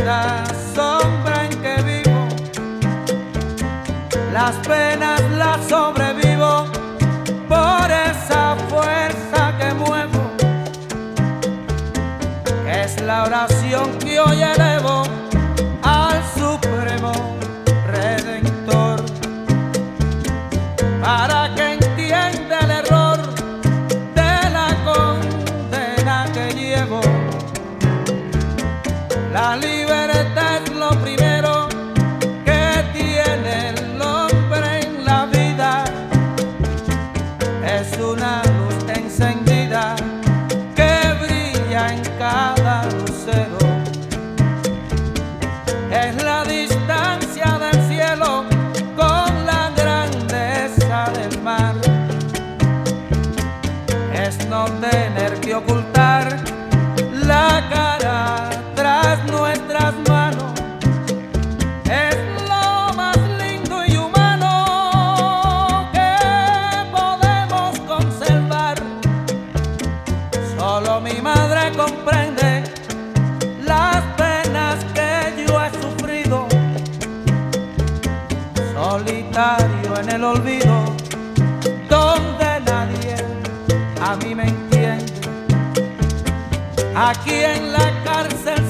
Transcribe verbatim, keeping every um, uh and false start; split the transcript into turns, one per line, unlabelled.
esta sombra en que vivo, las penas las sobrevivo por esa fuerza que muevo, que es la oración que hoy elevo al Supremo Redentor, para que entienda el error de la condena que llevo. La libertad es lo primero que tiene el hombre en la vida, es una luz encendida que brilla en cada lucero, es la distancia del cielo con la grandeza del mar, es no tener que ocultar la cara tras nuestras manos, es lo más lindo y humano que podemos conservar. Solo mi madre comprende las penas que yo he sufrido, solitario en el olvido, donde nadie a mí me entiende. Aquí en la cárcel